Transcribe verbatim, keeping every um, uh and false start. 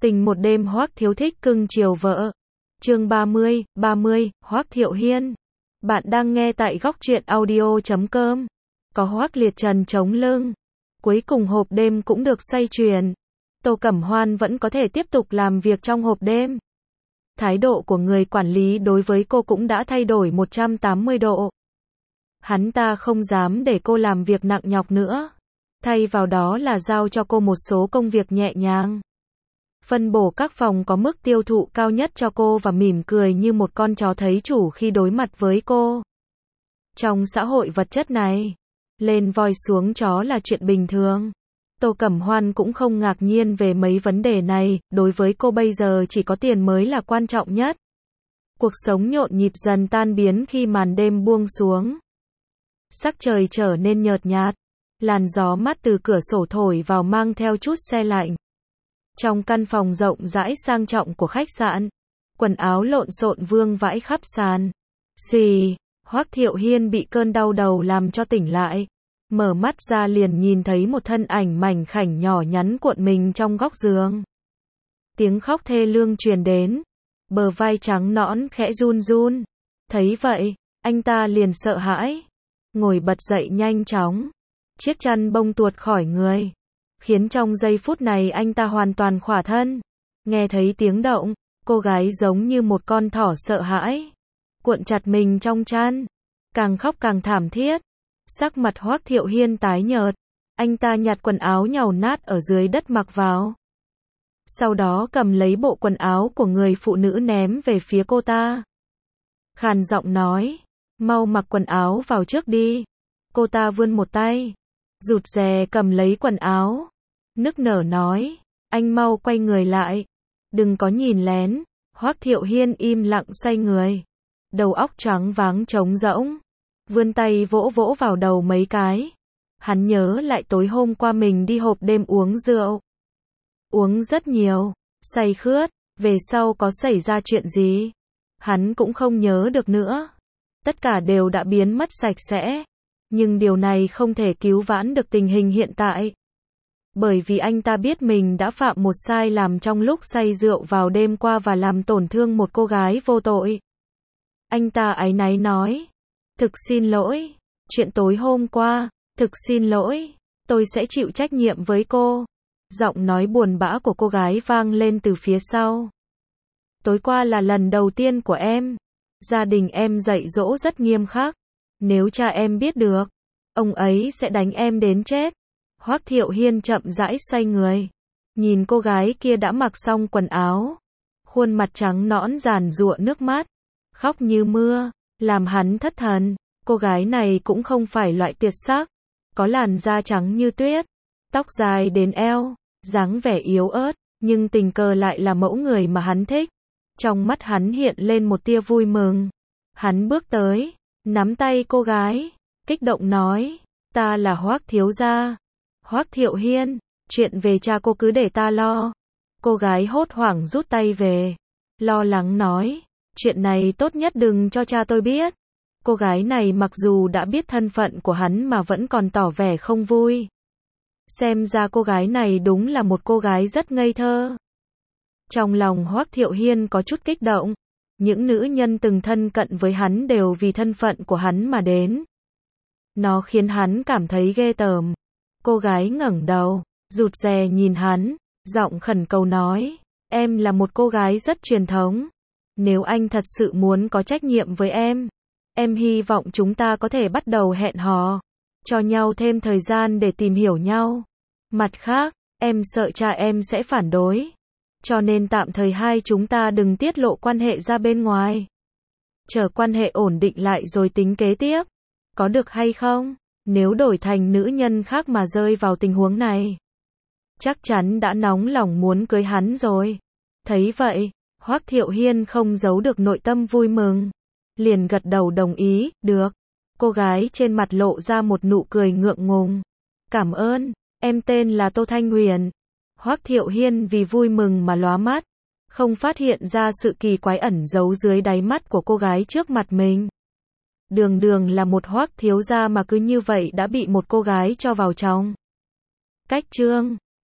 Tình một đêm Hoắc Thiếu thích cưng chiều vợ. Chương ba mươi, ba mươi, Hoắc Thiệu Hiên. Bạn đang nghe tại góc truyện audio chấm com. Có Hoắc Liệt Trần chống lưng. Cuối cùng hộp đêm cũng được xoay chuyển. Tô Cẩm Hoan vẫn có thể tiếp tục làm việc trong hộp đêm. Thái độ của người quản lý đối với cô cũng đã thay đổi một trăm tám mươi độ. Hắn ta không dám để cô làm việc nặng nhọc nữa. Thay vào đó là giao cho cô một số công việc nhẹ nhàng. Phân bổ các phòng có mức tiêu thụ cao nhất cho cô và mỉm cười như một con chó thấy chủ khi đối mặt với cô. Trong xã hội vật chất này, lên voi xuống chó là chuyện bình thường. Tô Cẩm Hoan cũng không ngạc nhiên về mấy vấn đề này, đối với cô bây giờ chỉ có tiền mới là quan trọng nhất. Cuộc sống nhộn nhịp dần tan biến khi màn đêm buông xuống. Sắc trời trở nên nhợt nhạt, làn gió mát từ cửa sổ thổi vào mang theo chút se lạnh. Trong căn phòng rộng rãi sang trọng của khách sạn, quần áo lộn xộn vương vãi khắp sàn. Xì, Hoắc Thiệu Hiên bị cơn đau đầu làm cho tỉnh lại. Mở mắt ra liền nhìn thấy một thân ảnh mảnh khảnh nhỏ nhắn cuộn mình trong góc giường. Tiếng khóc thê lương truyền đến, bờ vai trắng nõn khẽ run run. Thấy vậy, anh ta liền sợ hãi, ngồi bật dậy nhanh chóng. Chiếc chăn bông tuột khỏi người, khiến trong giây phút này anh ta hoàn toàn khỏa thân. Nghe thấy tiếng động, cô gái giống như một con thỏ sợ hãi, cuộn chặt mình trong chăn, càng khóc càng thảm thiết. Sắc mặt Hoắc Thiệu Hiên tái nhợt, anh ta nhặt quần áo nhàu nát ở dưới đất mặc vào. Sau đó cầm lấy bộ quần áo của người phụ nữ ném về phía cô ta. Khàn giọng nói, mau mặc quần áo vào trước đi. Cô ta vươn một tay, rụt rè cầm lấy quần áo, nức nở nói, anh mau quay người lại, đừng có nhìn lén. Hoắc Thiệu Hiên im lặng xoay người, đầu óc choáng váng trống rỗng, vươn tay vỗ vỗ vào đầu mấy cái. Hắn nhớ lại tối hôm qua mình đi hộp đêm uống rượu, uống rất nhiều, say khướt, về sau có xảy ra chuyện gì, hắn cũng không nhớ được nữa. Tất cả đều đã biến mất sạch sẽ, nhưng điều này không thể cứu vãn được tình hình hiện tại. Bởi vì anh ta biết mình đã phạm một sai lầm trong lúc say rượu vào đêm qua và làm tổn thương một cô gái vô tội. Anh ta áy náy nói, thực xin lỗi, chuyện tối hôm qua, thực xin lỗi, tôi sẽ chịu trách nhiệm với cô. Giọng nói buồn bã của cô gái vang lên từ phía sau. Tối qua là lần đầu tiên của em. Gia đình em dạy dỗ rất nghiêm khắc. Nếu cha em biết được, ông ấy sẽ đánh em đến chết. Hoắc Thiệu Hiên chậm rãi xoay người, nhìn cô gái kia đã mặc xong quần áo, khuôn mặt trắng nõn giàn giụa nước mắt, khóc như mưa, làm hắn thất thần. Cô gái này cũng không phải loại tuyệt sắc, có làn da trắng như tuyết, tóc dài đến eo, dáng vẻ yếu ớt, nhưng tình cờ lại là mẫu người mà hắn thích. Trong mắt hắn hiện lên một tia vui mừng. Hắn bước tới, nắm tay cô gái, kích động nói, ta là Hoắc thiếu gia. Hoắc Thiệu Hiên, chuyện về cha cô cứ để ta lo. Cô gái hốt hoảng rút tay về, lo lắng nói, chuyện này tốt nhất đừng cho cha tôi biết. Cô gái này mặc dù đã biết thân phận của hắn mà vẫn còn tỏ vẻ không vui. Xem ra cô gái này đúng là một cô gái rất ngây thơ. Trong lòng Hoắc Thiệu Hiên có chút kích động. Những nữ nhân từng thân cận với hắn đều vì thân phận của hắn mà đến. Nó khiến hắn cảm thấy ghê tởm. Cô gái ngẩng đầu, rụt rè nhìn hắn, giọng khẩn cầu nói, em là một cô gái rất truyền thống. Nếu anh thật sự muốn có trách nhiệm với em, em hy vọng chúng ta có thể bắt đầu hẹn hò, cho nhau thêm thời gian để tìm hiểu nhau. Mặt khác, em sợ cha em sẽ phản đối, cho nên tạm thời hai chúng ta đừng tiết lộ quan hệ ra bên ngoài. Chờ quan hệ ổn định lại rồi tính kế tiếp. Có được hay không? Nếu đổi thành nữ nhân khác mà rơi vào tình huống này, chắc chắn đã nóng lòng muốn cưới hắn rồi. Thấy vậy, Hoắc Thiệu Hiên không giấu được nội tâm vui mừng, liền gật đầu đồng ý, được. Cô gái trên mặt lộ ra một nụ cười ngượng ngùng. Cảm ơn, em tên là Tô Thanh Huyền. Hoắc Thiệu Hiên vì vui mừng mà lóa mắt, không phát hiện ra sự kỳ quái ẩn giấu dưới đáy mắt của cô gái trước mặt mình. Đường đường là một Hoắc thiếu gia mà cứ như vậy đã bị một cô gái cho vào trong. Cách chương